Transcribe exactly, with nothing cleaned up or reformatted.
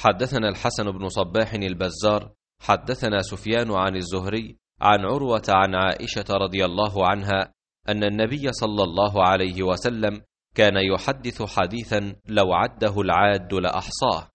حدثنا الحسن بن صباح البزار حدثنا سفيان عن الزهري عن عروة عن عائشة رضي الله عنها أن النبي صلى الله عليه وسلم كان يحدث حديثا لو عده العاد لأحصاه.